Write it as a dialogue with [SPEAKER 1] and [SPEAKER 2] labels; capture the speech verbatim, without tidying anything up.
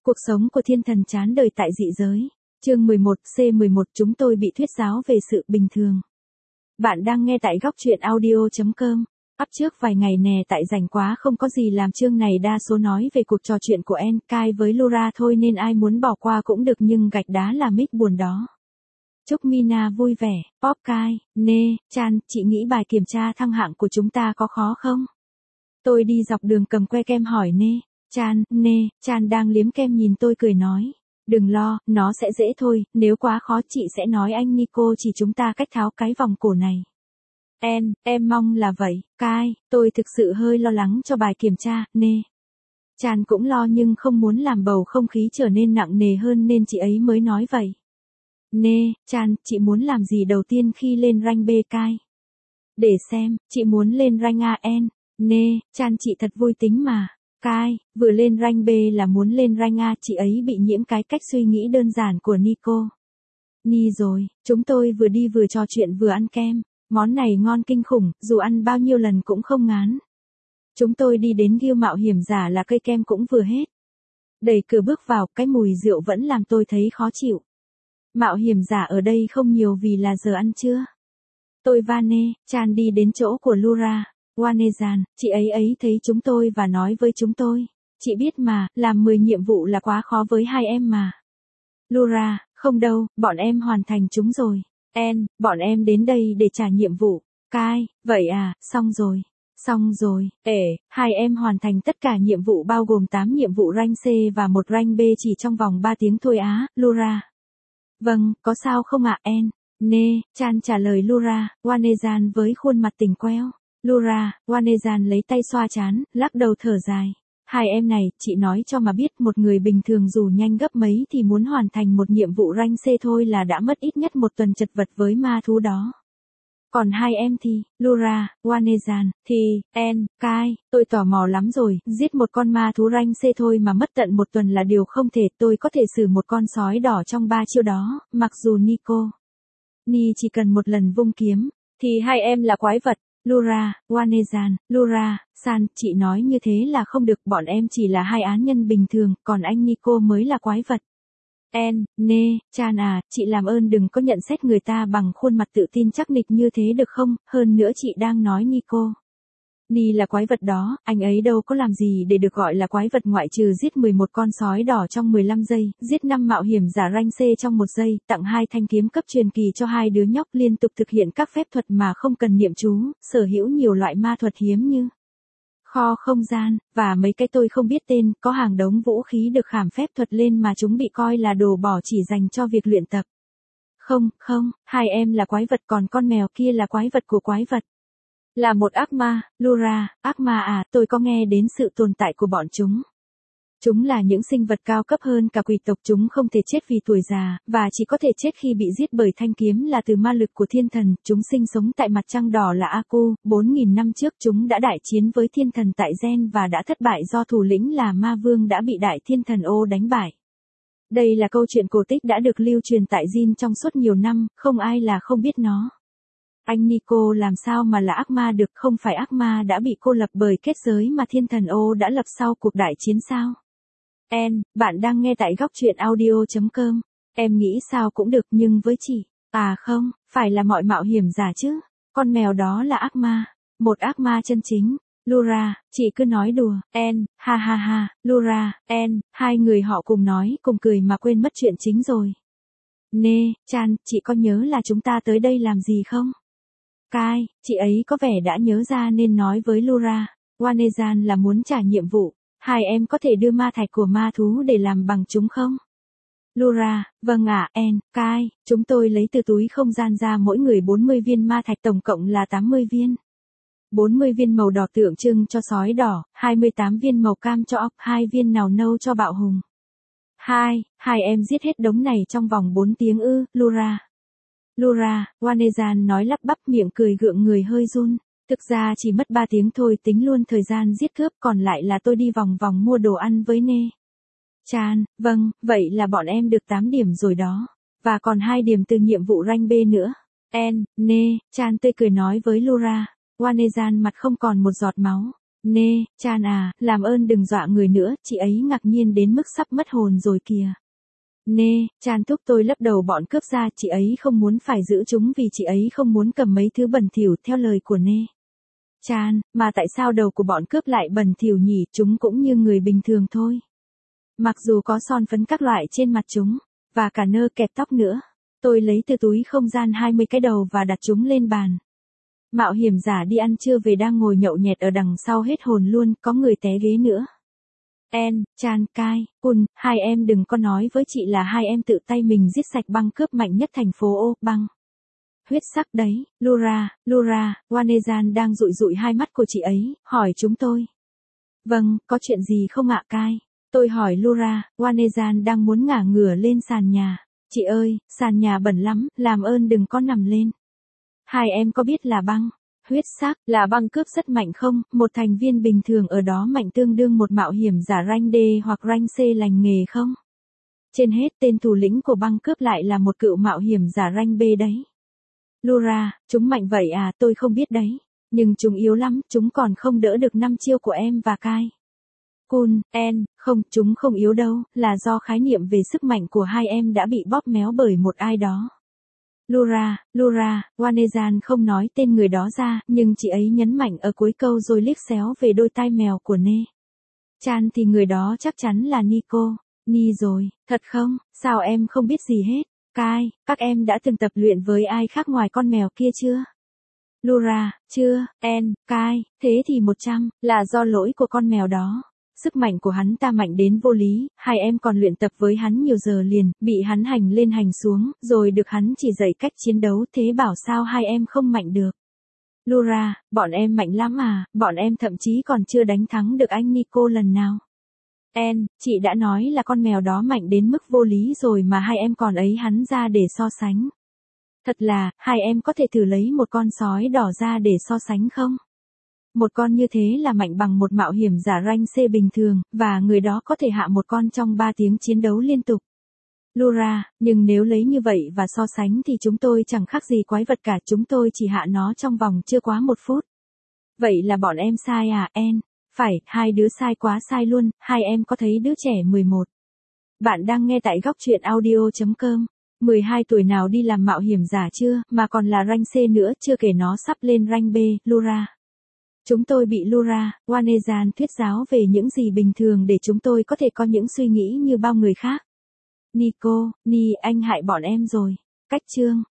[SPEAKER 1] Cuộc sống của thiên thần chán đời tại dị giới. Chương mười một C mười một chúng tôi bị thuyết giáo về sự bình thường. Bạn đang nghe tại góc truyện audio chấm com. Up trước vài ngày nè tại rảnh quá không có gì làm chương này đa số nói về cuộc trò chuyện của En Kai với Laura thôi nên ai muốn bỏ qua cũng được nhưng gạch đá là mic buồn đó. Chúc Mina vui vẻ. Pop Kai, Nê, Chan, chị nghĩ bài kiểm tra thăng hạng của chúng ta có khó không? Tôi đi dọc đường cầm que kem hỏi Nê. Chan, Nê, Chan đang liếm kem nhìn tôi cười nói. Đừng lo, nó sẽ dễ thôi, nếu quá khó chị sẽ nói anh Nico chỉ chúng ta cách tháo cái vòng cổ này. En, em mong là vậy. Kai, tôi thực sự hơi lo lắng cho bài kiểm tra, Nê. Chan cũng lo nhưng không muốn làm bầu không khí trở nên nặng nề hơn nên chị ấy mới nói vậy. Nê, Chan, chị muốn làm gì đầu tiên khi lên rank B Kai? Để xem, chị muốn lên rank A En. Nê, Chan chị thật vui tính mà. Kai, vừa lên rank B là muốn lên rank A, chị ấy bị nhiễm cái cách suy nghĩ đơn giản của Nico. Ni rồi, chúng tôi vừa đi vừa trò chuyện vừa ăn kem, món này ngon kinh khủng, dù ăn bao nhiêu lần cũng không ngán. Chúng tôi đi đến Guild mạo hiểm giả là cây kem cũng vừa hết. Đẩy cửa bước vào, cái mùi rượu vẫn làm tôi thấy khó chịu. Mạo hiểm giả ở đây không nhiều vì là giờ ăn trưa. Tôi và Nê, Chan đi đến chỗ của Laura. Wanezan, chị ấy ấy thấy chúng tôi và nói với chúng tôi. Chị biết mà, làm mười nhiệm vụ là quá khó với hai em mà. Laura, không đâu, bọn em hoàn thành chúng rồi. En, bọn em đến đây để trả nhiệm vụ. Kai, vậy à, xong rồi. Xong rồi, ể, hai em hoàn thành tất cả nhiệm vụ bao gồm tám nhiệm vụ rank C và một rank B chỉ trong vòng ba tiếng thôi á, Laura. Vâng, có sao không ạ En? Nê, Chan trả lời Laura, Wanezan với khuôn mặt tỉnh queo. Laura, Wanezan lấy tay xoa trán, lắc đầu thở dài. Hai em này, chị nói cho mà biết một người bình thường dù nhanh gấp mấy thì muốn hoàn thành một nhiệm vụ rank C thôi là đã mất ít nhất một tuần chật vật với ma thú đó. Còn hai em thì, Laura, Wanezan, thì, En, Kai, tôi tò mò lắm rồi, giết một con ma thú rank C thôi mà mất tận một tuần là điều không thể, tôi có thể xử một con sói đỏ trong ba chiêu đó, mặc dù Nico. Ni chỉ cần một lần vung kiếm, thì hai em là quái vật. Laura, Wanezan, Laura, San, chị nói như thế là không được, bọn em chỉ là hai án nhân bình thường, còn anh Nico mới là quái vật. En, Nê, Chan à, chị làm ơn đừng có nhận xét người ta bằng khuôn mặt tự tin chắc nịch như thế được không, hơn nữa chị đang nói Nico. Ni là quái vật đó, anh ấy đâu có làm gì để được gọi là quái vật ngoại trừ giết mười một con sói đỏ trong mười lăm giây, giết năm mạo hiểm giả rank C trong một giây, tặng hai thanh kiếm cấp truyền kỳ cho hai đứa nhóc liên tục thực hiện các phép thuật mà không cần niệm chú, sở hữu nhiều loại ma thuật hiếm như kho không gian, và mấy cái tôi không biết tên, có hàng đống vũ khí được khảm phép thuật lên mà chúng bị coi là đồ bỏ chỉ dành cho việc luyện tập. Không, không, hai em là quái vật còn con mèo kia là quái vật của quái vật. Là một ác ma, Laura, ác ma à, tôi có nghe đến sự tồn tại của bọn chúng. Chúng là những sinh vật cao cấp hơn cả quỷ tộc, chúng không thể chết vì tuổi già, và chỉ có thể chết khi bị giết bởi thanh kiếm là từ ma lực của thiên thần, chúng sinh sống tại mặt trăng đỏ là Aku, bốn nghìn năm trước chúng đã đại chiến với thiên thần tại Gen và đã thất bại do thủ lĩnh là ma vương đã bị đại thiên thần Ô đánh bại. Đây là câu chuyện cổ tích đã được lưu truyền tại Jin trong suốt nhiều năm, không ai là không biết nó. Anh Nico làm sao mà là ác ma được, không phải ác ma đã bị cô lập bởi kết giới mà thiên thần Ô đã lập sau cuộc đại chiến sao? En, bạn đang nghe tại góc truyện audio chấm com. Em nghĩ sao cũng được nhưng với chị, à không, phải là mọi mạo hiểm giả chứ. Con mèo đó là ác ma, một ác ma chân chính. Laura, chị cứ nói đùa. En, ha ha ha, Laura, En, hai người họ cùng nói cùng cười mà quên mất chuyện chính rồi. Nê, Chan, chị có nhớ là chúng ta tới đây làm gì không? Kai, chị ấy có vẻ đã nhớ ra nên nói với Laura, Wanezan là muốn trả nhiệm vụ. Hai em có thể đưa ma thạch của ma thú để làm bằng chúng không? Laura, vâng ạ, En, Kai, chúng tôi lấy từ túi không gian ra mỗi người bốn mươi viên ma thạch tổng cộng là tám mươi viên. bốn mươi viên màu đỏ tượng trưng cho sói đỏ, hai mươi tám viên màu cam cho ốc, hai viên nào nâu cho bạo hùng. Hai, hai em giết hết đống này trong vòng bốn tiếng ư, Laura. Laura, Wanezan nói lắp bắp miệng cười gượng người hơi run. Thực ra chỉ mất ba tiếng thôi tính luôn thời gian giết cướp còn lại là tôi đi vòng vòng mua đồ ăn với Nê. Chan, vâng, vậy là bọn em được tám điểm rồi đó. Và còn hai điểm từ nhiệm vụ rank B nữa. En, Nê, Chan tươi cười nói với Laura. Wanezan mặt không còn một giọt máu. Nê, Chan à, làm ơn đừng dọa người nữa, chị ấy ngạc nhiên đến mức sắp mất hồn rồi kìa. Nê, Chan thúc tôi lấp đầu bọn cướp ra, chị ấy không muốn phải giữ chúng vì chị ấy không muốn cầm mấy thứ bẩn thỉu theo lời của Nê. Chan, mà tại sao đầu của bọn cướp lại bẩn thỉu nhỉ, chúng cũng như người bình thường thôi. Mặc dù có son phấn các loại trên mặt chúng, và cả nơ kẹp tóc nữa. Tôi lấy từ túi không gian hai mươi cái đầu và đặt chúng lên bàn. Mạo hiểm giả đi ăn trưa về đang ngồi nhậu nhẹt ở đằng sau hết hồn luôn, có người té ghế nữa. En, Chan, Kai, Kun, hai em đừng có nói với chị là hai em tự tay mình giết sạch băng cướp mạnh nhất thành phố ô, băng. Huyết sắc đấy, Lura, Lura, Wanezan đang dụi dụi hai mắt của chị ấy, hỏi chúng tôi. Vâng, có chuyện gì không ạ Kai? Tôi hỏi Lura, Wanezan đang muốn ngả ngửa lên sàn nhà. Chị ơi, sàn nhà bẩn lắm, làm ơn đừng có nằm lên. Hai em có biết là băng, huyết sắc, là băng cướp rất mạnh không? Một thành viên bình thường ở đó mạnh tương đương một mạo hiểm giả rank D hoặc rank C lành nghề không? Trên hết tên thủ lĩnh của băng cướp lại là một cựu mạo hiểm giả rank B đấy. Lura, chúng mạnh vậy à, tôi không biết đấy. Nhưng chúng yếu lắm, chúng còn không đỡ được năm chiêu của em và Kai. Kun, En, không, chúng không yếu đâu, là do khái niệm về sức mạnh của hai em đã bị bóp méo bởi một ai đó. Lura, Lura, Wanezan không nói tên người đó ra, nhưng chị ấy nhấn mạnh ở cuối câu rồi liếc xéo về đôi tai mèo của Nê. Chan thì người đó chắc chắn là Nico. Ni rồi, thật không, sao em không biết gì hết? Kai, các em đã từng tập luyện với ai khác ngoài con mèo kia chưa? Lura, chưa, En, Kai, thế thì một trăm, là do lỗi của con mèo đó. Sức mạnh của hắn ta mạnh đến vô lý, hai em còn luyện tập với hắn nhiều giờ liền, bị hắn hành lên hành xuống, rồi được hắn chỉ dạy cách chiến đấu, thế bảo sao hai em không mạnh được. Lura, bọn em mạnh lắm à, bọn em thậm chí còn chưa đánh thắng được anh Nico lần nào. En, chị đã nói là con mèo đó mạnh đến mức vô lý rồi mà hai em còn ấy hắn ra để so sánh. Thật là, hai em có thể thử lấy một con sói đỏ ra để so sánh không? Một con như thế là mạnh bằng một mạo hiểm giả rank C bình thường, và người đó có thể hạ một con trong ba tiếng chiến đấu liên tục. Lura, nhưng nếu lấy như vậy và so sánh thì chúng tôi chẳng khác gì quái vật cả, chúng tôi chỉ hạ nó trong vòng chưa quá một phút. Vậy là bọn em sai à, En? Phải, hai đứa sai quá sai luôn, hai em có thấy đứa trẻ mười một. Bạn đang nghe tại góc truyện audio chấm com. mười hai tuổi nào đi làm mạo hiểm giả chưa, mà còn là rank C nữa, chưa kể nó sắp lên rank B, Lura. Chúng tôi bị Lura, Wanezan thuyết giáo về những gì bình thường để chúng tôi có thể có những suy nghĩ như bao người khác. Nico, Ni, anh hại bọn em rồi. Cách chương.